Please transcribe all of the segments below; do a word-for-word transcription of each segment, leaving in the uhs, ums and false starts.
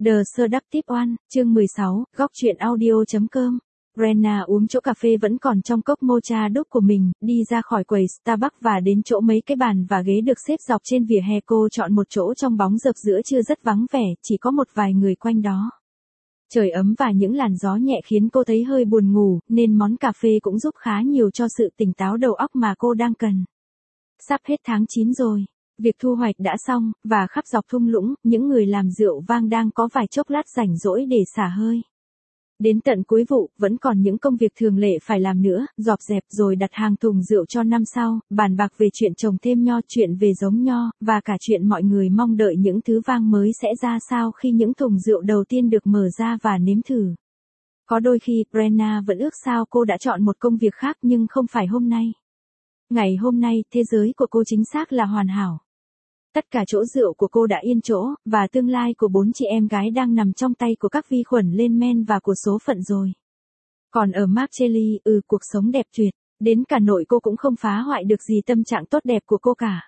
The Seductive One, chương mười sáu, góc truyện audio chấm com. Brenna uống chỗ cà phê vẫn còn trong cốc mocha đúc của mình, đi ra khỏi quầy Starbucks và đến chỗ mấy cái bàn và ghế được xếp dọc trên vỉa hè. Cô chọn một chỗ trong bóng rập giữa trưa rất vắng vẻ, chỉ có một vài người quanh đó. Trời ấm và những làn gió nhẹ khiến cô thấy hơi buồn ngủ, nên món cà phê cũng giúp khá nhiều cho sự tỉnh táo đầu óc mà cô đang cần. Sắp hết tháng chín rồi. Việc thu hoạch đã xong, và khắp dọc thung lũng, những người làm rượu vang đang có vài chốc lát rảnh rỗi để xả hơi. Đến tận cuối vụ, vẫn còn những công việc thường lệ phải làm nữa, dọn dẹp rồi đặt hàng thùng rượu cho năm sau, bàn bạc về chuyện trồng thêm nho, chuyện về giống nho, và cả chuyện mọi người mong đợi những thứ vang mới sẽ ra sao khi những thùng rượu đầu tiên được mở ra và nếm thử. Có đôi khi, Brenna vẫn ước sao cô đã chọn một công việc khác nhưng không phải hôm nay. Ngày hôm nay, thế giới của cô chính xác là hoàn hảo. Tất cả chỗ rượu của cô đã yên chỗ, và tương lai của bốn chị em gái đang nằm trong tay của các vi khuẩn lên men và của số phận rồi. Còn ở Marcelli, ừ cuộc sống đẹp tuyệt, đến cả nội cô cũng không phá hoại được gì tâm trạng tốt đẹp của cô cả.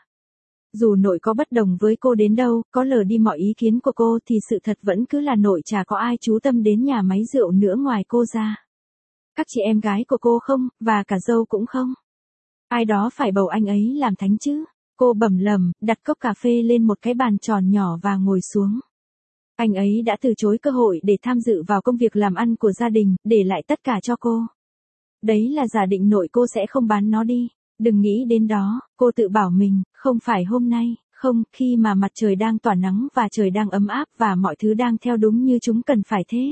Dù nội có bất đồng với cô đến đâu, có lờ đi mọi ý kiến của cô thì sự thật vẫn cứ là nội chả có ai chú tâm đến nhà máy rượu nữa ngoài cô ra. Các chị em gái của cô không, và cả dâu cũng không. Ai đó phải bầu anh ấy làm thánh chứ. Cô bẩm lầm, đặt cốc cà phê lên một cái bàn tròn nhỏ và ngồi xuống. Anh ấy đã từ chối cơ hội để tham dự vào công việc làm ăn của gia đình, để lại tất cả cho cô. Đấy là giả định nội cô sẽ không bán nó đi. Đừng nghĩ đến đó, cô tự bảo mình, không phải hôm nay, không, khi mà mặt trời đang tỏa nắng và trời đang ấm áp và mọi thứ đang theo đúng như chúng cần phải thế.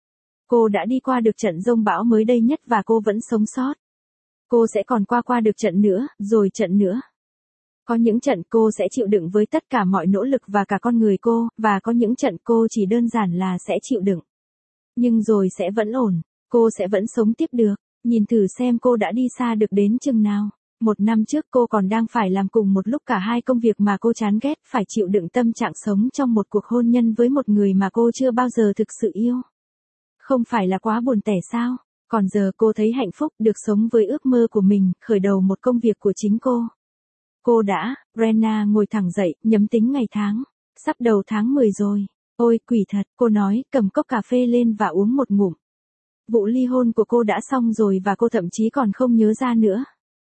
Cô đã đi qua được trận giông bão mới đây nhất và cô vẫn sống sót. Cô sẽ còn qua qua được trận nữa, rồi trận nữa. Có những trận cô sẽ chịu đựng với tất cả mọi nỗ lực và cả con người cô, và có những trận cô chỉ đơn giản là sẽ chịu đựng. Nhưng rồi sẽ vẫn ổn, cô sẽ vẫn sống tiếp được. Nhìn thử xem cô đã đi xa được đến chừng nào. Một năm trước cô còn đang phải làm cùng một lúc cả hai công việc mà cô chán ghét, phải chịu đựng tâm trạng sống trong một cuộc hôn nhân với một người mà cô chưa bao giờ thực sự yêu. Không phải là quá buồn tẻ sao? Còn giờ cô thấy hạnh phúc được sống với ước mơ của mình, khởi đầu một công việc của chính cô. Cô đã, Brenna ngồi thẳng dậy, nhấm tính ngày tháng. Sắp đầu tháng mười rồi. Ôi quỷ thật, cô nói, cầm cốc cà phê lên và uống một ngụm. Vụ ly hôn của cô đã xong rồi và cô thậm chí còn không nhớ ra nữa.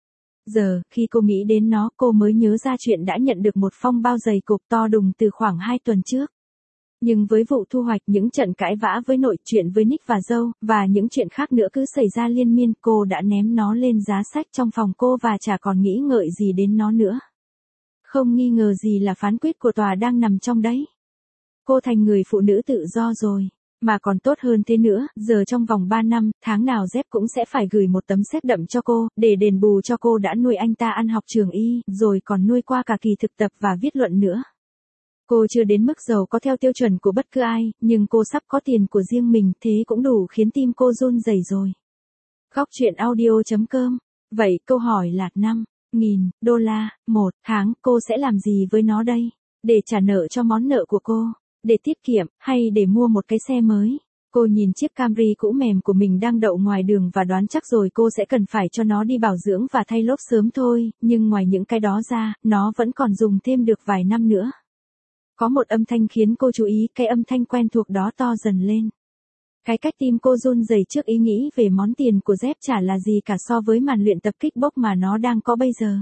Giờ, khi cô nghĩ đến nó, cô mới nhớ ra chuyện đã nhận được một phong bao dày cộp to đùng từ khoảng hai tuần trước. Nhưng với vụ thu hoạch, những trận cãi vã với nội, chuyện với Nick và dâu, và những chuyện khác nữa cứ xảy ra liên miên, cô đã ném nó lên giá sách trong phòng cô và chả còn nghĩ ngợi gì đến nó nữa. Không nghi ngờ gì là phán quyết của tòa đang nằm trong đấy. Cô thành người phụ nữ tự do rồi. Mà còn tốt hơn thế nữa, giờ trong vòng ba năm, tháng nào Jeff cũng sẽ phải gửi một tấm séc đậm cho cô, để đền bù cho cô đã nuôi anh ta ăn học trường y, rồi còn nuôi qua cả kỳ thực tập và viết luận nữa. Cô chưa đến mức giàu có theo tiêu chuẩn của bất cứ ai, nhưng cô sắp có tiền của riêng mình, thế cũng đủ khiến tim cô run rẩy rồi. Góc truyện audio chấm com. Vậy câu hỏi là năm nghìn đô la một tháng, cô sẽ làm gì với nó đây? Để trả nợ cho món nợ của cô, để tiết kiệm, hay để mua một cái xe mới? Cô nhìn chiếc Camry cũ mềm của mình đang đậu ngoài đường và đoán chắc rồi cô sẽ cần phải cho nó đi bảo dưỡng và thay lốp sớm thôi, nhưng ngoài những cái đó ra, nó vẫn còn dùng thêm được vài năm nữa. Có một âm thanh khiến cô chú ý, cái âm thanh quen thuộc đó to dần lên. Cái cách tim cô run rẩy trước ý nghĩ về món tiền của Jeff chả là gì cả so với màn luyện tập kickbox mà nó đang có bây giờ.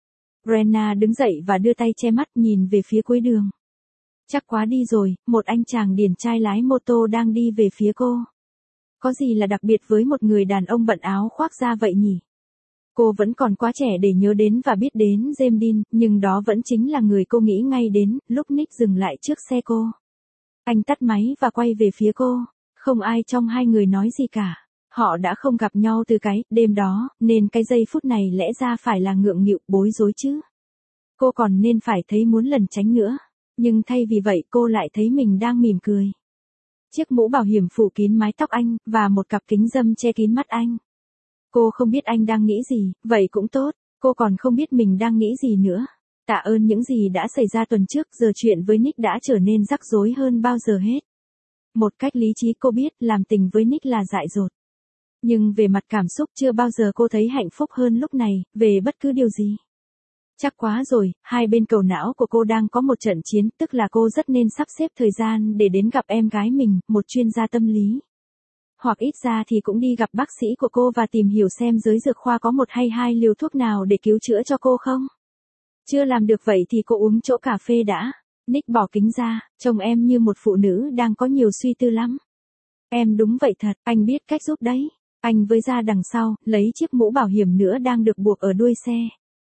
Brenna đứng dậy và đưa tay che mắt nhìn về phía cuối đường. Chắc quá đi rồi, một anh chàng điển trai lái mô tô đang đi về phía cô. Có gì là đặc biệt với một người đàn ông bận áo khoác da vậy nhỉ? Cô vẫn còn quá trẻ để nhớ đến và biết đến James Dean, nhưng đó vẫn chính là người cô nghĩ ngay đến, lúc Nick dừng lại trước xe cô. Anh tắt máy và quay về phía cô. Không ai trong hai người nói gì cả. Họ đã không gặp nhau từ cái đêm đó, nên cái giây phút này lẽ ra phải là ngượng nghịu, bối rối chứ. Cô còn nên phải thấy muốn lẩn tránh nữa. Nhưng thay vì vậy cô lại thấy mình đang mỉm cười. Chiếc mũ bảo hiểm phủ kín mái tóc anh, và một cặp kính râm che kín mắt anh. Cô không biết anh đang nghĩ gì, vậy cũng tốt, cô còn không biết mình đang nghĩ gì nữa. Tạ ơn những gì đã xảy ra tuần trước, giờ chuyện với Nick đã trở nên rắc rối hơn bao giờ hết. Một cách lý trí cô biết làm tình với Nick là dại dột. Nhưng về mặt cảm xúc chưa bao giờ cô thấy hạnh phúc hơn lúc này, về bất cứ điều gì. Chắc quá rồi, hai bên cầu não của cô đang có một trận chiến, tức là cô rất nên sắp xếp thời gian để đến gặp em gái mình, một chuyên gia tâm lý. Hoặc ít ra thì cũng đi gặp bác sĩ của cô và tìm hiểu xem dưới dược khoa có một hay hai liều thuốc nào để cứu chữa cho cô không. Chưa làm được vậy thì cô uống chỗ cà phê đã. Nick bỏ kính ra, trông em như một phụ nữ đang có nhiều suy tư lắm. Em đúng vậy thật, anh biết cách giúp đấy. Anh với ra đằng sau, lấy chiếc mũ bảo hiểm nữa đang được buộc ở đuôi xe.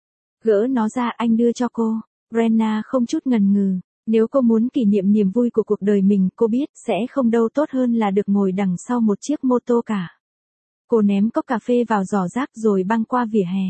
Gỡ nó ra anh đưa cho cô. Brenna không chút ngần ngừ. Nếu cô muốn kỷ niệm niềm vui của cuộc đời mình, cô biết sẽ không đâu tốt hơn là được ngồi đằng sau một chiếc mô tô cả. Cô ném cốc cà phê vào giỏ rác rồi băng qua vỉa hè.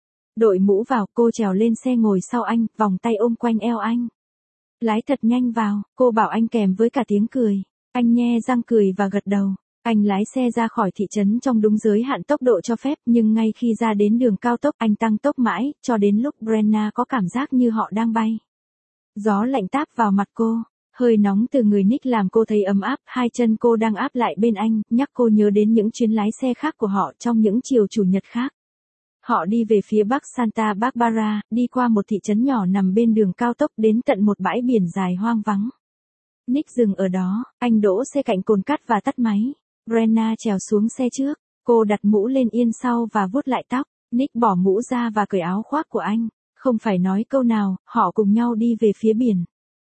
Đội mũ vào, cô trèo lên xe ngồi sau anh, vòng tay ôm quanh eo anh. Lái thật nhanh vào, cô bảo anh kèm với cả tiếng cười. Anh nhe răng cười và gật đầu. Anh lái xe ra khỏi thị trấn trong đúng giới hạn tốc độ cho phép, nhưng ngay khi ra đến đường cao tốc anh tăng tốc mãi, cho đến lúc Brenna có cảm giác như họ đang bay. Gió lạnh táp vào mặt cô, hơi nóng từ người Nick làm cô thấy ấm áp, hai chân cô đang áp lại bên anh, nhắc cô nhớ đến những chuyến lái xe khác của họ trong những chiều chủ nhật khác. Họ đi về phía bắc Santa Barbara, đi qua một thị trấn nhỏ nằm bên đường cao tốc đến tận một bãi biển dài hoang vắng. Nick dừng ở đó, anh đỗ xe cạnh cồn cát và tắt máy. Brenna trèo xuống xe trước, cô đặt mũ lên yên sau và vuốt lại tóc. Nick bỏ mũ ra và cởi áo khoác của anh. Không phải nói câu nào, họ cùng nhau đi về phía biển.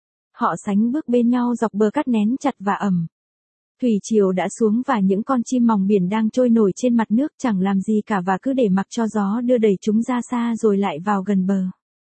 Họ sánh bước bên nhau dọc bờ cát nén chặt và ẩm. Thủy triều đã xuống và những con chim mòng biển đang trôi nổi trên mặt nước chẳng làm gì cả và cứ để mặc cho gió đưa đẩy chúng ra xa rồi lại vào gần bờ.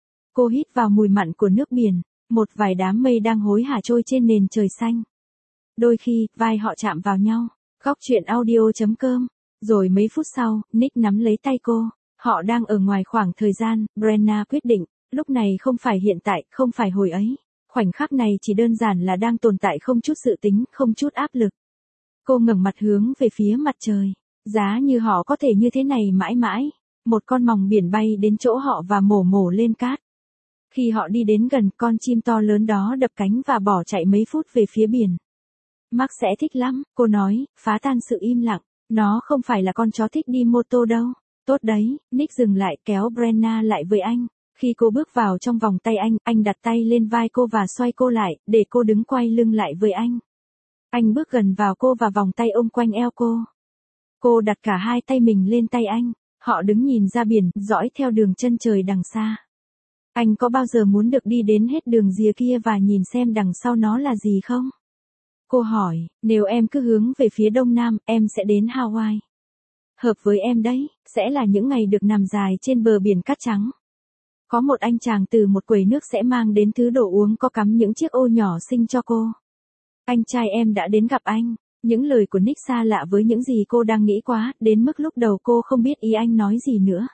Cô hít vào mùi mặn của nước biển, một vài đám mây đang hối hả trôi trên nền trời xanh. Đôi khi, vai họ chạm vào nhau. Góc truyện audio chấm com. Rồi mấy phút sau, Nick nắm lấy tay cô. Họ đang ở ngoài khoảng thời gian, Brenna quyết định, lúc này không phải hiện tại, không phải hồi ấy. Khoảnh khắc này chỉ đơn giản là đang tồn tại không chút dự tính, không chút áp lực. Cô ngẩng mặt hướng về phía mặt trời. Giá như họ có thể như thế này mãi mãi. Một con mòng biển bay đến chỗ họ và mổ mổ lên cát. Khi họ đi đến gần, con chim to lớn đó đập cánh và bỏ chạy mấy phút về phía biển. Mark sẽ thích lắm, cô nói, phá tan sự im lặng. Nó không phải là con chó thích đi mô tô đâu. Tốt đấy, Nick dừng lại kéo Brenna lại với anh. Khi cô bước vào trong vòng tay anh, anh đặt tay lên vai cô và xoay cô lại, để cô đứng quay lưng lại với anh. Anh bước gần vào cô và vòng tay ôm quanh eo cô. Cô đặt cả hai tay mình lên tay anh. Họ đứng nhìn ra biển, dõi theo đường chân trời đằng xa. Anh có bao giờ muốn được đi đến hết đường rìa kia và nhìn xem đằng sau nó là gì không? Cô hỏi, nếu em cứ hướng về phía đông nam, em sẽ đến Hawaii. Hợp với em đấy, sẽ là những ngày được nằm dài trên bờ biển cát trắng. Có một anh chàng từ một quầy nước sẽ mang đến thứ đồ uống có cắm những chiếc ô nhỏ xinh cho cô. Anh trai em đã đến gặp anh. Những lời của Nick xa lạ với những gì cô đang nghĩ quá, đến mức lúc đầu cô không biết ý anh nói gì nữa.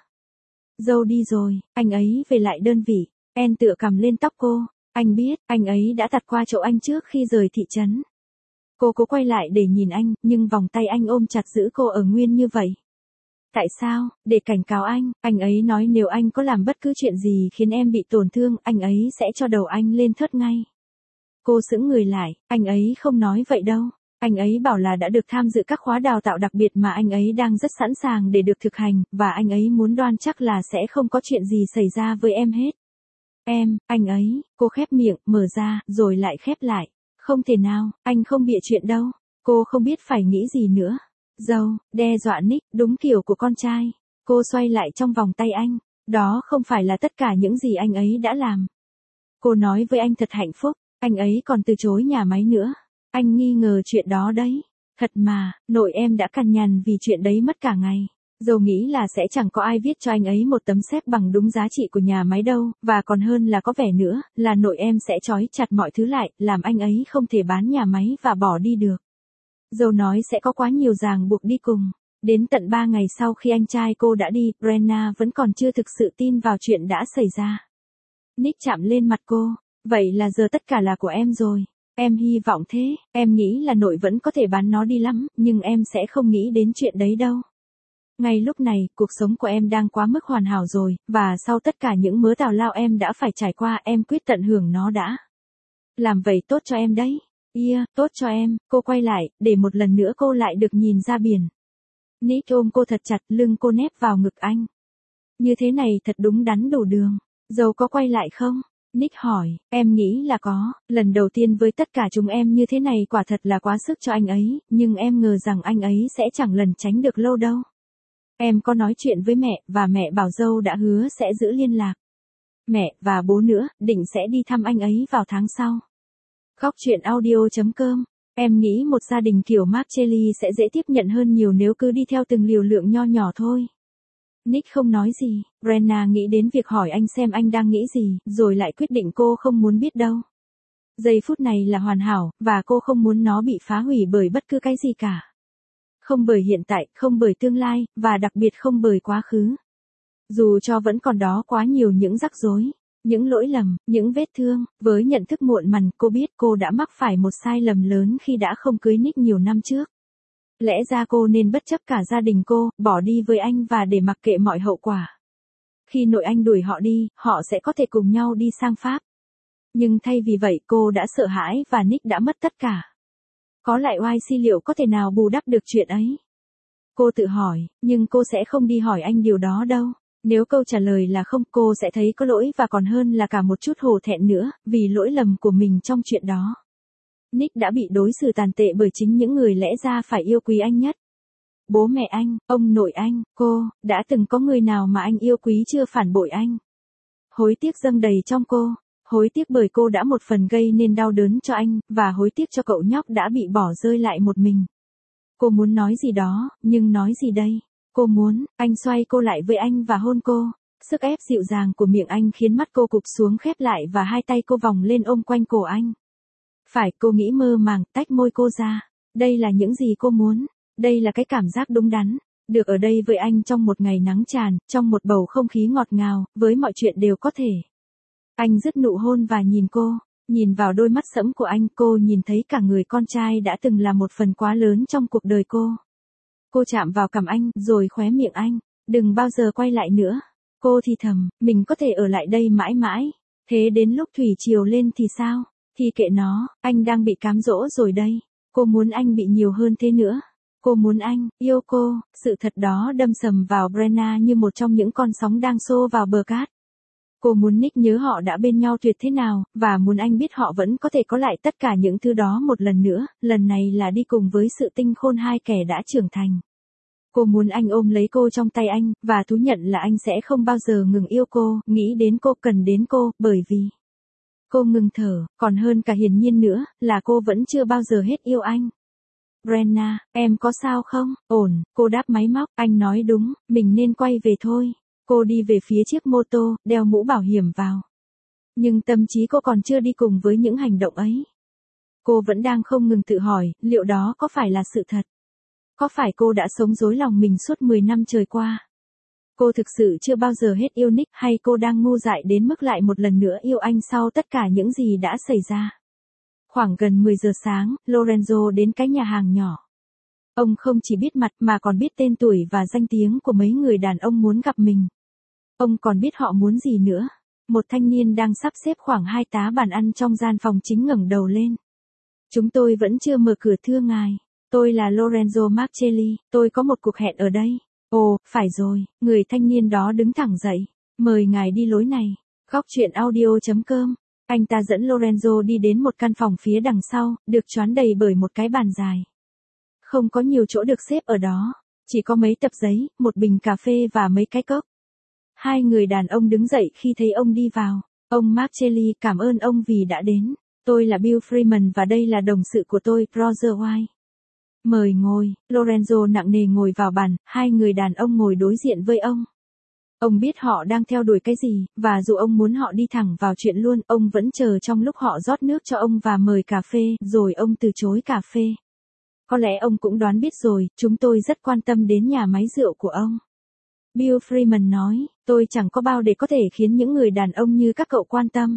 Dâu đi rồi, anh ấy về lại đơn vị. En tựa cầm lên tóc cô. Anh biết, anh ấy đã tạt qua chỗ anh trước khi rời thị trấn. Cô cố quay lại để nhìn anh, nhưng vòng tay anh ôm chặt giữ cô ở nguyên như vậy. Tại sao? Để cảnh cáo anh, anh ấy nói nếu anh có làm bất cứ chuyện gì khiến em bị tổn thương, anh ấy sẽ cho đầu anh lên thớt ngay. Cô sững người lại, anh ấy không nói vậy đâu. Anh ấy bảo là đã được tham dự các khóa đào tạo đặc biệt mà anh ấy đang rất sẵn sàng để được thực hành, và anh ấy muốn đoan chắc là sẽ không có chuyện gì xảy ra với em hết. Em, anh ấy, cô khép miệng, mở ra, rồi lại khép lại. Không thể nào, anh không bịa chuyện đâu. Cô không biết phải nghĩ gì nữa. Dâu, đe dọa Nick, đúng kiểu của con trai. Cô xoay lại trong vòng tay anh. Đó không phải là tất cả những gì anh ấy đã làm. Cô nói với anh thật hạnh phúc, anh ấy còn từ chối nhà máy nữa. Anh nghi ngờ chuyện đó đấy. Thật mà, nội em đã cằn nhằn vì chuyện đấy mất cả ngày. Dâu nghĩ là sẽ chẳng có ai viết cho anh ấy một tấm séc bằng đúng giá trị của nhà máy đâu, và còn hơn là có vẻ nữa, là nội em sẽ trói chặt mọi thứ lại, làm anh ấy không thể bán nhà máy và bỏ đi được. Dâu nói sẽ có quá nhiều ràng buộc đi cùng. Đến tận ba ngày sau khi anh trai cô đã đi, Brenna vẫn còn chưa thực sự tin vào chuyện đã xảy ra. Nick chạm lên mặt cô. Vậy là giờ tất cả là của em rồi. Em hy vọng thế, em nghĩ là nội vẫn có thể bán nó đi lắm, nhưng em sẽ không nghĩ đến chuyện đấy đâu. Ngay lúc này, cuộc sống của em đang quá mức hoàn hảo rồi, và sau tất cả những mớ tào lao em đã phải trải qua, em quyết tận hưởng nó đã. Làm vậy tốt cho em đấy. Yeah, tốt cho em. Cô quay lại, để một lần nữa cô lại được nhìn ra biển. Nick ôm cô thật chặt, lưng cô nép vào ngực anh. Như thế này thật đúng đắn đủ đường. Dâu có quay lại không? Nick hỏi, em nghĩ là có, lần đầu tiên với tất cả chúng em như thế này quả thật là quá sức cho anh ấy, nhưng em ngờ rằng anh ấy sẽ chẳng lần tránh được lâu đâu. Em có nói chuyện với mẹ, và mẹ bảo dâu đã hứa sẽ giữ liên lạc. Mẹ, và bố nữa, định sẽ đi thăm anh ấy vào tháng sau. Góc truyện audio.com. Em nghĩ một gia đình kiểu Marcelli sẽ dễ tiếp nhận hơn nhiều nếu cứ đi theo từng liều lượng nho nhỏ thôi. Nick không nói gì, Brenna nghĩ đến việc hỏi anh xem anh đang nghĩ gì, rồi lại quyết định cô không muốn biết đâu. Giây phút này là hoàn hảo, và cô không muốn nó bị phá hủy bởi bất cứ cái gì cả. Không bởi hiện tại, không bởi tương lai, và đặc biệt không bởi quá khứ. Dù cho vẫn còn đó quá nhiều những rắc rối, những lỗi lầm, những vết thương, với nhận thức muộn mằn, cô biết cô đã mắc phải một sai lầm lớn khi đã không cưới Nick nhiều năm trước. Lẽ ra cô nên bất chấp cả gia đình cô, bỏ đi với anh và để mặc kệ mọi hậu quả. Khi nội anh đuổi họ đi, họ sẽ có thể cùng nhau đi sang Pháp. Nhưng thay vì vậy cô đã sợ hãi và Nick đã mất tất cả. Có lại oai si liệu có thể nào bù đắp được chuyện ấy? Cô tự hỏi, nhưng cô sẽ không đi hỏi anh điều đó đâu. Nếu câu trả lời là không, cô sẽ thấy có lỗi và còn hơn là cả một chút hổ thẹn nữa, vì lỗi lầm của mình trong chuyện đó. Nick đã bị đối xử tàn tệ bởi chính những người lẽ ra phải yêu quý anh nhất. Bố mẹ anh, ông nội anh, cô, đã từng có người nào mà anh yêu quý chưa phản bội anh. Hối tiếc dâng đầy trong cô, hối tiếc bởi cô đã một phần gây nên đau đớn cho anh, và hối tiếc cho cậu nhóc đã bị bỏ rơi lại một mình. Cô muốn nói gì đó, nhưng nói gì đây? Cô muốn, anh xoay cô lại với anh và hôn cô. Sức ép dịu dàng của miệng anh khiến mắt cô cụp xuống khép lại và hai tay cô vòng lên ôm quanh cổ anh. Phải, cô nghĩ mơ màng, tách môi cô ra. Đây là những gì cô muốn. Đây là cái cảm giác đúng đắn. Được ở đây với anh trong một ngày nắng tràn, trong một bầu không khí ngọt ngào, với mọi chuyện đều có thể. Anh dứt nụ hôn và nhìn cô. Nhìn vào đôi mắt sẫm của anh, cô nhìn thấy cả người con trai đã từng là một phần quá lớn trong cuộc đời cô. Cô chạm vào cằm anh, rồi khóe miệng anh. Đừng bao giờ quay lại nữa. Cô thì thầm, mình có thể ở lại đây mãi mãi. Thế đến lúc thủy triều lên thì sao? Thì kệ nó, anh đang bị cám dỗ rồi đây. Cô muốn anh bị nhiều hơn thế nữa. Cô muốn anh, yêu cô. Sự thật đó đâm sầm vào Brenna như một trong những con sóng đang xô vào bờ cát. Cô muốn Nick nhớ họ đã bên nhau tuyệt thế nào, và muốn anh biết họ vẫn có thể có lại tất cả những thứ đó một lần nữa, lần này là đi cùng với sự tinh khôn hai kẻ đã trưởng thành. Cô muốn anh ôm lấy cô trong tay anh, và thú nhận là anh sẽ không bao giờ ngừng yêu cô, nghĩ đến cô, cần đến cô, bởi vì cô ngừng thở, còn hơn cả hiển nhiên nữa, là cô vẫn chưa bao giờ hết yêu anh. Brenna, em có sao không? Ổn, cô đáp máy móc, anh nói đúng, mình nên quay về thôi. Cô đi về phía chiếc mô tô, đeo mũ bảo hiểm vào. Nhưng tâm trí cô còn chưa đi cùng với những hành động ấy. Cô vẫn đang không ngừng tự hỏi, liệu đó có phải là sự thật? Có phải cô đã sống dối lòng mình suốt mười năm trời qua? Cô thực sự chưa bao giờ hết yêu Nick, hay cô đang ngu dại đến mức lại một lần nữa yêu anh sau tất cả những gì đã xảy ra? Khoảng gần mười giờ sáng, Lorenzo đến cái nhà hàng nhỏ. Ông không chỉ biết mặt mà còn biết tên tuổi và danh tiếng của mấy người đàn ông muốn gặp mình. Ông còn biết họ muốn gì nữa. Một thanh niên đang sắp xếp khoảng hai tá bàn ăn trong gian phòng chính ngẩng đầu lên. Chúng tôi vẫn chưa mở cửa thưa ngài. Tôi là Lorenzo Marcelli, tôi có một cuộc hẹn ở đây. Ồ, phải rồi, người thanh niên đó đứng thẳng dậy. Mời ngài đi lối này. Góc truyện audio.com. Anh ta dẫn Lorenzo đi đến một căn phòng phía đằng sau, được choán đầy bởi một cái bàn dài. Không có nhiều chỗ được xếp ở đó, chỉ có mấy tập giấy, một bình cà phê và mấy cái cốc. Hai người đàn ông đứng dậy khi thấy ông đi vào. Ông Marcelli, cảm ơn ông vì đã đến. Tôi là Bill Freeman và đây là đồng sự của tôi, Roger White. Mời ngồi. Lorenzo nặng nề ngồi vào bàn, hai người đàn ông ngồi đối diện với ông. Ông biết họ đang theo đuổi cái gì, và dù ông muốn họ đi thẳng vào chuyện luôn, ông vẫn chờ trong lúc họ rót nước cho ông và mời cà phê, rồi ông từ chối cà phê. Có lẽ ông cũng đoán biết rồi, chúng tôi rất quan tâm đến nhà máy rượu của ông. Bill Freeman nói, tôi chẳng có bao để có thể khiến những người đàn ông như các cậu quan tâm.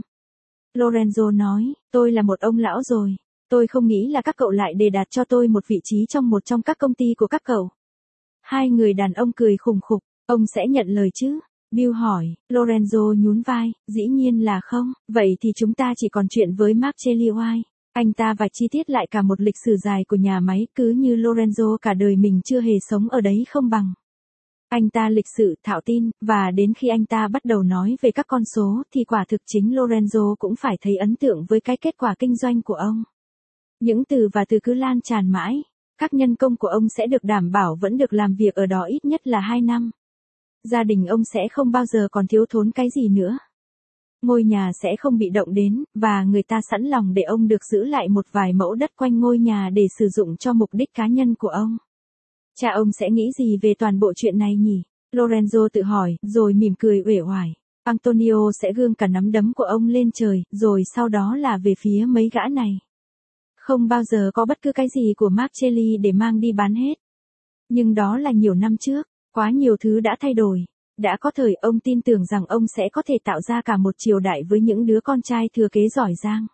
Lorenzo nói, tôi là một ông lão rồi. Tôi không nghĩ là các cậu lại đề đạt cho tôi một vị trí trong một trong các công ty của các cậu. Hai người đàn ông cười khùng khục, ông sẽ nhận lời chứ? Bill hỏi, Lorenzo nhún vai, dĩ nhiên là không, vậy thì chúng ta chỉ còn chuyện với Marcelli White. Anh ta vạch chi tiết lại cả một lịch sử dài của nhà máy, cứ như Lorenzo cả đời mình chưa hề sống ở đấy không bằng. Anh ta lịch sự, thạo tin, và đến khi anh ta bắt đầu nói về các con số thì quả thực chính Lorenzo cũng phải thấy ấn tượng với cái kết quả kinh doanh của ông. Những từ và từ cứ lan tràn mãi, các nhân công của ông sẽ được đảm bảo vẫn được làm việc ở đó ít nhất là hai năm. Gia đình ông sẽ không bao giờ còn thiếu thốn cái gì nữa. Ngôi nhà sẽ không bị động đến, và người ta sẵn lòng để ông được giữ lại một vài mẫu đất quanh ngôi nhà để sử dụng cho mục đích cá nhân của ông. Cha ông sẽ nghĩ gì về toàn bộ chuyện này nhỉ? Lorenzo tự hỏi, rồi mỉm cười uể oải. Antonio sẽ gương cả nắm đấm của ông lên trời, rồi sau đó là về phía mấy gã này. Không bao giờ có bất cứ cái gì của Marcelli để mang đi bán hết. Nhưng đó là nhiều năm trước, quá nhiều thứ đã thay đổi. Đã có thời ông tin tưởng rằng ông sẽ có thể tạo ra cả một triều đại với những đứa con trai thừa kế giỏi giang.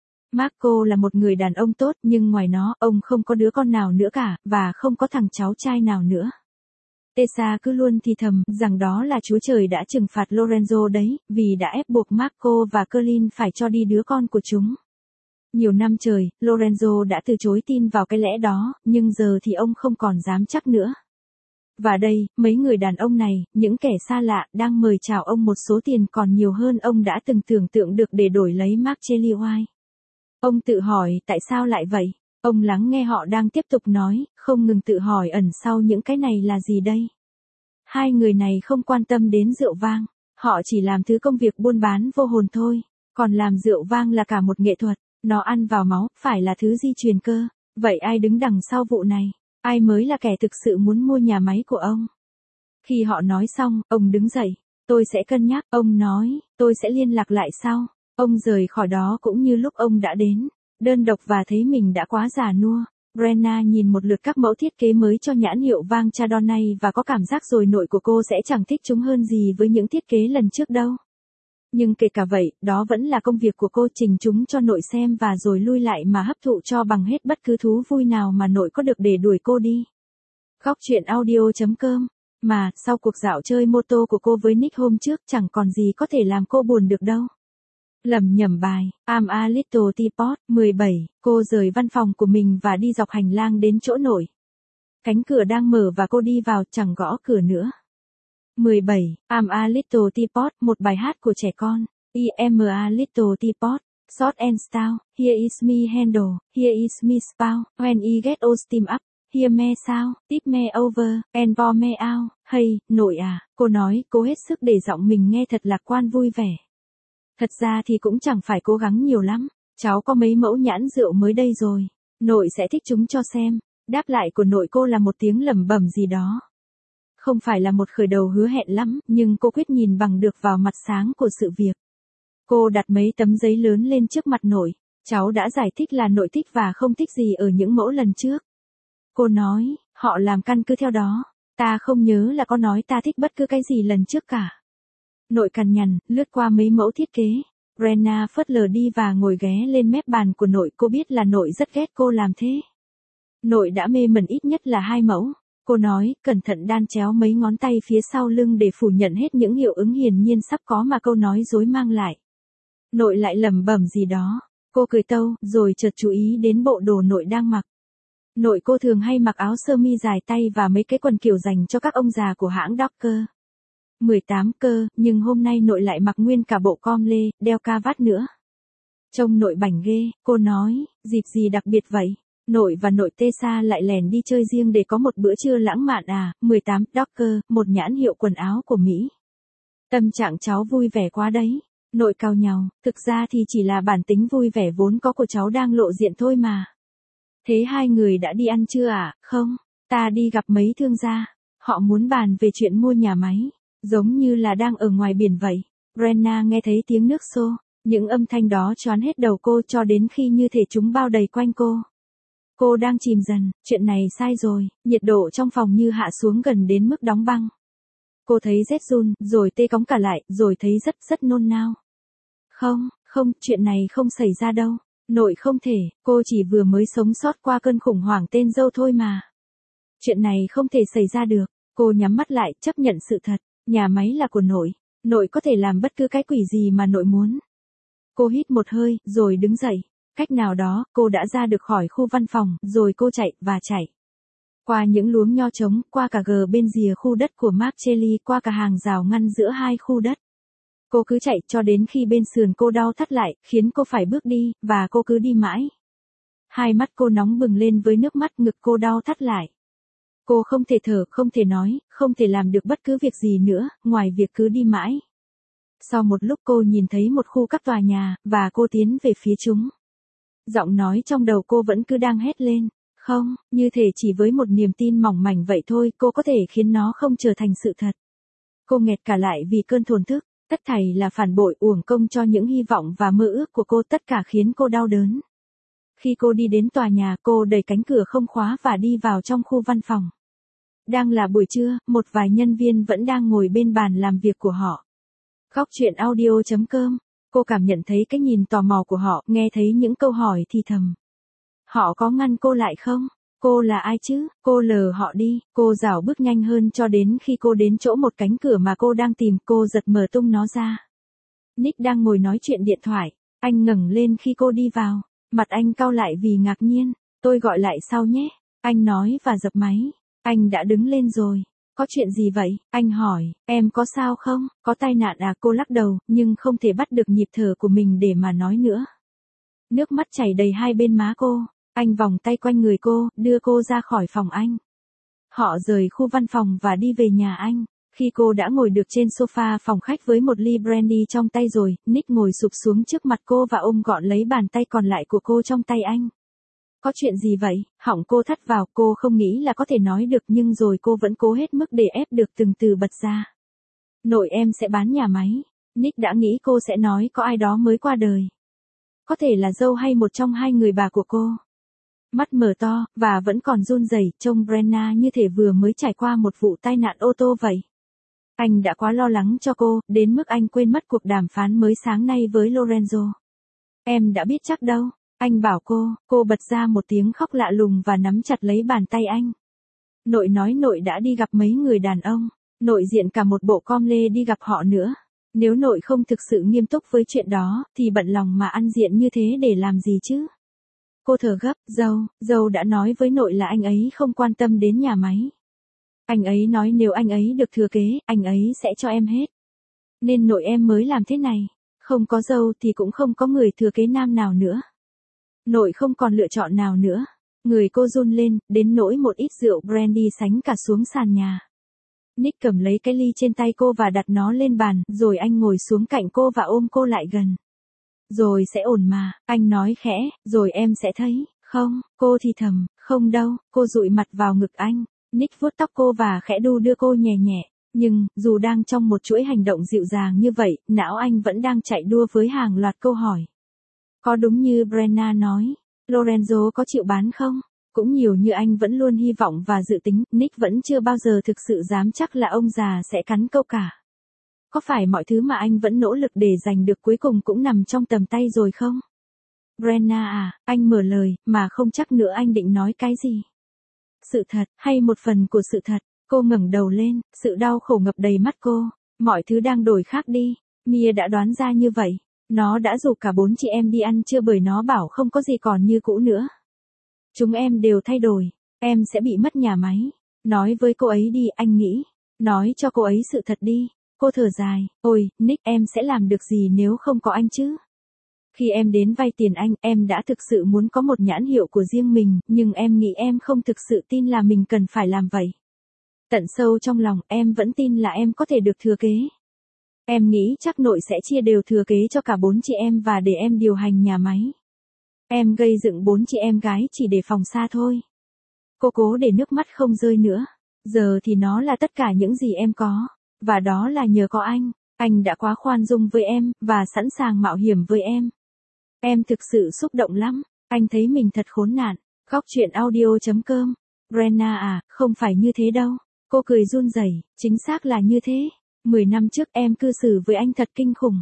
Marco là một người đàn ông tốt, nhưng ngoài nó, ông không có đứa con nào nữa cả, và không có thằng cháu trai nào nữa. Tessa cứ luôn thì thầm rằng đó là Chúa Trời đã trừng phạt Lorenzo đấy, vì đã ép buộc Marco và Colin phải cho đi đứa con của chúng. Nhiều năm trời, Lorenzo đã từ chối tin vào cái lẽ đó, nhưng giờ thì ông không còn dám chắc nữa. Và đây, mấy người đàn ông này, những kẻ xa lạ, đang mời chào ông một số tiền còn nhiều hơn ông đã từng tưởng tượng được để đổi lấy Marcelli White. Ông tự hỏi, tại sao lại vậy? Ông lắng nghe họ đang tiếp tục nói, không ngừng tự hỏi ẩn sau những cái này là gì đây? Hai người này không quan tâm đến rượu vang, họ chỉ làm thứ công việc buôn bán vô hồn thôi, còn làm rượu vang là cả một nghệ thuật, nó ăn vào máu, phải là thứ di truyền cơ. Vậy ai đứng đằng sau vụ này? Ai mới là kẻ thực sự muốn mua nhà máy của ông? Khi họ nói xong, ông đứng dậy. Tôi sẽ cân nhắc, ông nói, tôi sẽ liên lạc lại sau. Ông rời khỏi đó cũng như lúc ông đã đến, đơn độc và thấy mình đã quá già nua. Brenna nhìn một lượt các mẫu thiết kế mới cho nhãn hiệu vang Chardonnay và có cảm giác rồi nội của cô sẽ chẳng thích chúng hơn gì với những thiết kế lần trước đâu. Nhưng kể cả vậy, đó vẫn là công việc của cô trình chúng cho nội xem và rồi lui lại mà hấp thụ cho bằng hết bất cứ thú vui nào mà nội có được để đuổi cô đi. Góc truyện audio chấm com. Mà, sau cuộc dạo chơi mô tô của cô với Nick hôm trước chẳng còn gì có thể làm cô buồn được đâu. Lẩm nhẩm bài, I'm a little teapot, mười bảy, cô rời văn phòng của mình và đi dọc hành lang đến chỗ nội. Cánh cửa đang mở và cô đi vào, chẳng gõ cửa nữa. mười bảy, I'm a little teapot, một bài hát của trẻ con. I am a little teapot, short and stout, here is me handle, here is me spout, when I get all steam up, here me sound, tip me over, and pour me out. Hey, nội à, cô nói, cố hết sức để giọng mình nghe thật lạc quan vui vẻ. Thật ra thì cũng chẳng phải cố gắng nhiều lắm, cháu có mấy mẫu nhãn rượu mới đây rồi, nội sẽ thích chúng cho xem. Đáp lại của nội cô là một tiếng lẩm bẩm gì đó. Không phải là một khởi đầu hứa hẹn lắm, nhưng cô quyết nhìn bằng được vào mặt sáng của sự việc. Cô đặt mấy tấm giấy lớn lên trước mặt nội, cháu đã giải thích là nội thích và không thích gì ở những mẫu lần trước. Cô nói, họ làm căn cứ theo đó, ta không nhớ là có nói ta thích bất cứ cái gì lần trước cả. Nội cằn nhằn, lướt qua mấy mẫu thiết kế. Brenna phớt lờ đi và ngồi ghé lên mép bàn của nội, cô biết là nội rất ghét cô làm thế. Nội đã mê mẩn ít nhất là hai mẫu. Cô nói, cẩn thận đan chéo mấy ngón tay phía sau lưng để phủ nhận hết những hiệu ứng hiển nhiên sắp có mà câu nói dối mang lại. Nội lại lẩm bẩm gì đó. Cô cười tâu, rồi chợt chú ý đến bộ đồ nội đang mặc. Nội cô thường hay mặc áo sơ mi dài tay và mấy cái quần kiểu dành cho các ông già của hãng Docker. mười tám cơ, nhưng hôm nay nội lại mặc nguyên cả bộ com lê, đeo ca vát nữa. Trông nội bảnh ghê, cô nói, dịp gì đặc biệt vậy? Nội và nội Tessa lại lèn đi chơi riêng để có một bữa trưa lãng mạn à? mười tám, Docker, một nhãn hiệu quần áo của Mỹ. Tâm trạng cháu vui vẻ quá đấy. Nội cau nhàu, thực ra thì chỉ là bản tính vui vẻ vốn có của cháu đang lộ diện thôi mà. Thế hai người đã đi ăn chưa à? Không, ta đi gặp mấy thương gia. Họ muốn bàn về chuyện mua nhà máy. Giống như là đang ở ngoài biển vậy. Brenna nghe thấy tiếng nước xô. Những âm thanh đó choán hết đầu cô cho đến khi như thể chúng bao đầy quanh cô. Cô đang chìm dần, chuyện này sai rồi, nhiệt độ trong phòng như hạ xuống gần đến mức đóng băng. Cô thấy rét run, rồi tê cóng cả lại, rồi thấy rất rất nôn nao. Không, không, chuyện này không xảy ra đâu. Nội không thể, cô chỉ vừa mới sống sót qua cơn khủng hoảng tên dâu thôi mà. Chuyện này không thể xảy ra được. Cô nhắm mắt lại, chấp nhận sự thật. Nhà máy là của nội. Nội có thể làm bất cứ cái quỷ gì mà nội muốn. Cô hít một hơi, rồi đứng dậy. Cách nào đó, cô đã ra được khỏi khu văn phòng, rồi cô chạy, và chạy. Qua những luống nho trống, qua cả gờ bên rìa khu đất của Mark Chelly, qua cả hàng rào ngăn giữa hai khu đất. Cô cứ chạy cho đến khi bên sườn cô đau thắt lại, khiến cô phải bước đi, và cô cứ đi mãi. Hai mắt cô nóng bừng lên với nước mắt, ngực cô đau thắt lại. Cô không thể thở, không thể nói, không thể làm được bất cứ việc gì nữa, ngoài việc cứ đi mãi. Sau một lúc cô nhìn thấy một khu các tòa nhà, và cô tiến về phía chúng. Giọng nói trong đầu cô vẫn cứ đang hét lên. Không, như thể chỉ với một niềm tin mỏng mảnh vậy thôi, cô có thể khiến nó không trở thành sự thật. Cô nghẹt cả lại vì cơn thổn thức, tất thảy là phản bội, uổng công cho những hy vọng và mơ ước của cô, tất cả khiến cô đau đớn. Khi cô đi đến tòa nhà, cô đẩy cánh cửa không khóa và đi vào trong khu văn phòng. Đang là buổi trưa, một vài nhân viên vẫn đang ngồi bên bàn làm việc của họ. Góc chuyện audio chấm com, cô cảm nhận thấy cái nhìn tò mò của họ, nghe thấy những câu hỏi thì thầm. Họ có ngăn cô lại không? Cô là ai chứ? Cô lờ họ đi, cô rảo bước nhanh hơn cho đến khi cô đến chỗ một cánh cửa mà cô đang tìm, cô giật mở tung nó ra. Nick đang ngồi nói chuyện điện thoại, anh ngẩng lên khi cô đi vào, mặt anh cau lại vì ngạc nhiên. Tôi gọi lại sau nhé, anh nói và dập máy. Anh đã đứng lên rồi. Có chuyện gì vậy? Anh hỏi, em có sao không? Có tai nạn à? Cô lắc đầu, nhưng không thể bắt được nhịp thở của mình để mà nói nữa. Nước mắt chảy đầy hai bên má cô. Anh vòng tay quanh người cô, đưa cô ra khỏi phòng anh. Họ rời khu văn phòng và đi về nhà anh. Khi cô đã ngồi được trên sofa phòng khách với một ly brandy trong tay rồi, Nick ngồi sụp xuống trước mặt cô và ôm gọn lấy bàn tay còn lại của cô trong tay anh. Có chuyện gì vậy? Họng cô thắt vào, cô không nghĩ là có thể nói được nhưng rồi cô vẫn cố hết mức để ép được từng từ bật ra. Nội em sẽ bán nhà máy. Nick đã nghĩ cô sẽ nói có ai đó mới qua đời. Có thể là dâu hay một trong hai người bà của cô. Mắt mở to, và vẫn còn run rẩy, trông Brenna như thể vừa mới trải qua một vụ tai nạn ô tô vậy. Anh đã quá lo lắng cho cô, đến mức anh quên mất cuộc đàm phán mới sáng nay với Lorenzo. Em đã biết chắc đâu. Anh bảo cô, cô bật ra một tiếng khóc lạ lùng và nắm chặt lấy bàn tay anh. Nội nói nội đã đi gặp mấy người đàn ông, nội diện cả một bộ com lê đi gặp họ nữa. Nếu nội không thực sự nghiêm túc với chuyện đó, thì bận lòng mà ăn diện như thế để làm gì chứ? Cô thở gấp, dâu, dâu đã nói với nội là anh ấy không quan tâm đến nhà máy. Anh ấy nói nếu anh ấy được thừa kế, anh ấy sẽ cho em hết. Nên nội em mới làm thế này. Không có dâu thì cũng không có người thừa kế nam nào nữa. Nội không còn lựa chọn nào nữa. Người cô run lên, đến nỗi một ít rượu brandy sánh cả xuống sàn nhà. Nick cầm lấy cái ly trên tay cô và đặt nó lên bàn, rồi anh ngồi xuống cạnh cô và ôm cô lại gần. Rồi sẽ ổn mà, anh nói khẽ, rồi em sẽ thấy, không, cô thì thầm, không đâu, cô dụi mặt vào ngực anh. Nick vuốt tóc cô và khẽ đu đưa cô nhẹ nhẹ, nhưng, dù đang trong một chuỗi hành động dịu dàng như vậy, não anh vẫn đang chạy đua với hàng loạt câu hỏi. Có đúng như Brenna nói, Lorenzo có chịu bán không? Cũng nhiều như anh vẫn luôn hy vọng và dự tính, Nick vẫn chưa bao giờ thực sự dám chắc là ông già sẽ cắn câu cả. Có phải mọi thứ mà anh vẫn nỗ lực để giành được cuối cùng cũng nằm trong tầm tay rồi không? Brenna à, anh mở lời, mà không chắc nữa anh định nói cái gì. Sự thật, hay một phần của sự thật. Cô ngẩng đầu lên, sự đau khổ ngập đầy mắt cô. Mọi thứ đang đổi khác đi. Mia đã đoán ra như vậy. Nó đã rủ cả bốn chị em đi ăn trưa bởi nó bảo không có gì còn như cũ nữa. Chúng em đều thay đổi. Em sẽ bị mất nhà máy. Nói với cô ấy đi, anh nghĩ. Nói cho cô ấy sự thật đi. Cô thở dài, ôi, Nick, em sẽ làm được gì nếu không có anh chứ? Khi em đến vay tiền anh, em đã thực sự muốn có một nhãn hiệu của riêng mình, nhưng em nghĩ em không thực sự tin là mình cần phải làm vậy. Tận sâu trong lòng, em vẫn tin là em có thể được thừa kế. Em nghĩ chắc nội sẽ chia đều thừa kế cho cả bốn chị em và để em điều hành nhà máy. Em gây dựng bốn chị em gái chỉ để phòng xa thôi. Cô cố để nước mắt không rơi nữa. Giờ thì nó là tất cả những gì em có. Và đó là nhờ có anh. Anh đã quá khoan dung với em, và sẵn sàng mạo hiểm với em. Em thực sự xúc động lắm. Anh thấy mình thật khốn nạn. Góc chuyện audio chấm com. Brenna à, không phải như thế đâu. Cô cười run rẩy, chính xác là như thế. Mười năm trước em cư xử với anh thật kinh khủng.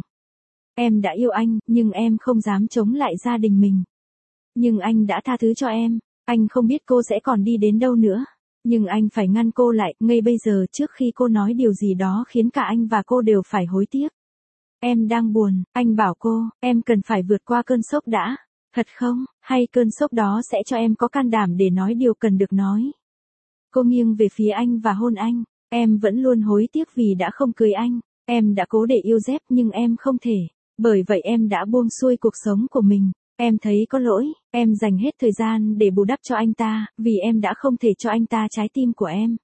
Em đã yêu anh, nhưng em không dám chống lại gia đình mình. Nhưng anh đã tha thứ cho em. Anh không biết cô sẽ còn đi đến đâu nữa. Nhưng anh phải ngăn cô lại, ngay bây giờ trước khi cô nói điều gì đó khiến cả anh và cô đều phải hối tiếc. Em đang buồn, anh bảo cô, em cần phải vượt qua cơn sốc đã. Thật không? Hay cơn sốc đó sẽ cho em có can đảm để nói điều cần được nói. Cô nghiêng về phía anh và hôn anh. Em vẫn luôn hối tiếc vì đã không cưới anh. Em đã cố để yêu Jeff nhưng em không thể. Bởi vậy em đã buông xuôi cuộc sống của mình. Em thấy có lỗi, em dành hết thời gian để bù đắp cho anh ta, vì em đã không thể cho anh ta trái tim của em.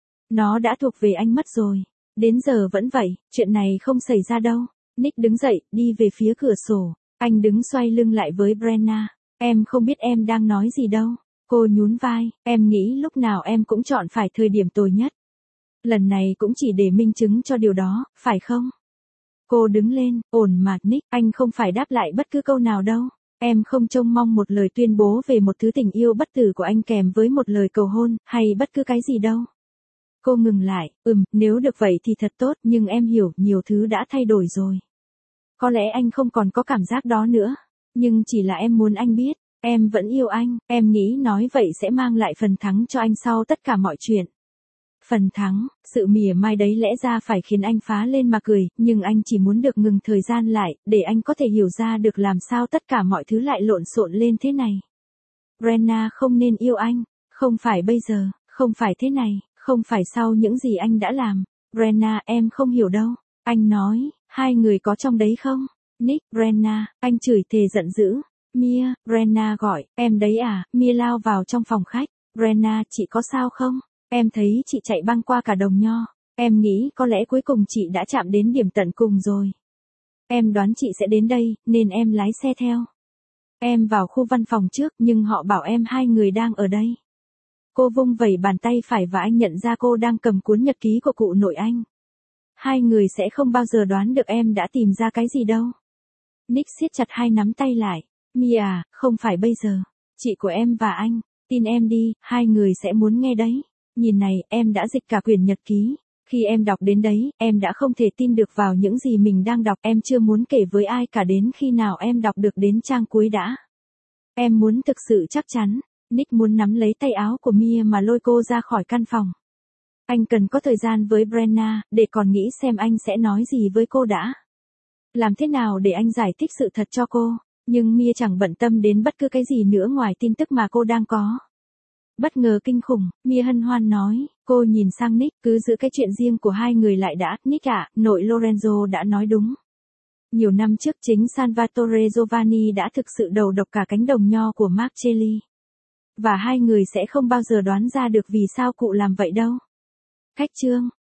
Nó đã thuộc về anh mất rồi. Đến giờ vẫn vậy, chuyện này không xảy ra đâu. Nick đứng dậy, đi về phía cửa sổ. Anh đứng xoay lưng lại với Brenna. Em không biết em đang nói gì đâu. Cô nhún vai, em nghĩ lúc nào em cũng chọn phải thời điểm tồi nhất. Lần này cũng chỉ để minh chứng cho điều đó, phải không? Cô đứng lên, ổn mà Nick, anh không phải đáp lại bất cứ câu nào đâu. Em không trông mong một lời tuyên bố về một thứ tình yêu bất tử của anh kèm với một lời cầu hôn, hay bất cứ cái gì đâu. Cô ngừng lại, ừm, nếu được vậy thì thật tốt, nhưng em hiểu, nhiều thứ đã thay đổi rồi. Có lẽ anh không còn có cảm giác đó nữa, nhưng chỉ là em muốn anh biết, em vẫn yêu anh, em nghĩ nói vậy sẽ mang lại phần thắng cho anh sau tất cả mọi chuyện. Phần thắng, sự mỉa mai đấy lẽ ra phải khiến anh phá lên mà cười, nhưng anh chỉ muốn được ngừng thời gian lại, để anh có thể hiểu ra được làm sao tất cả mọi thứ lại lộn xộn lên thế này. Brenna không nên yêu anh, không phải bây giờ, không phải thế này, không phải sau những gì anh đã làm. Brenna, em không hiểu đâu. Anh nói, hai người có trong đấy không? Nick, Brenna, anh chửi thề giận dữ. Mia, Brenna gọi, em đấy à? Mia lao vào trong phòng khách. Brenna, chị có sao không? Em thấy chị chạy băng qua cả đồng nho. Em nghĩ có lẽ cuối cùng chị đã chạm đến điểm tận cùng rồi. Em đoán chị sẽ đến đây, nên em lái xe theo. Em vào khu văn phòng trước, nhưng họ bảo em hai người đang ở đây. Cô vung vẩy bàn tay phải và anh nhận ra cô đang cầm cuốn nhật ký của cụ nội anh. Hai người sẽ không bao giờ đoán được em đã tìm ra cái gì đâu. Nick siết chặt hai nắm tay lại. Mia, không phải bây giờ. Chị của em và anh, tin em đi, hai người sẽ muốn nghe đấy. Nhìn này, em đã dịch cả quyển nhật ký. Khi em đọc đến đấy, em đã không thể tin được vào những gì mình đang đọc. Em chưa muốn kể với ai cả đến khi nào em đọc được đến trang cuối đã. Em muốn thực sự chắc chắn. Nick muốn nắm lấy tay áo của Mia mà lôi cô ra khỏi căn phòng. Anh cần có thời gian với Brenna, để còn nghĩ xem anh sẽ nói gì với cô đã. Làm thế nào để anh giải thích sự thật cho cô, nhưng Mia chẳng bận tâm đến bất cứ cái gì nữa ngoài tin tức mà cô đang có. Bất ngờ kinh khủng, Mia hân hoan nói, cô nhìn sang Nick, cứ giữ cái chuyện riêng của hai người lại đã. Nick ạ, nội Lorenzo đã nói đúng. Nhiều năm trước chính Salvatore Giovanni đã thực sự đầu độc cả cánh đồng nho của Marcelli. Và hai người sẽ không bao giờ đoán ra được vì sao cụ làm vậy đâu. Khách trương,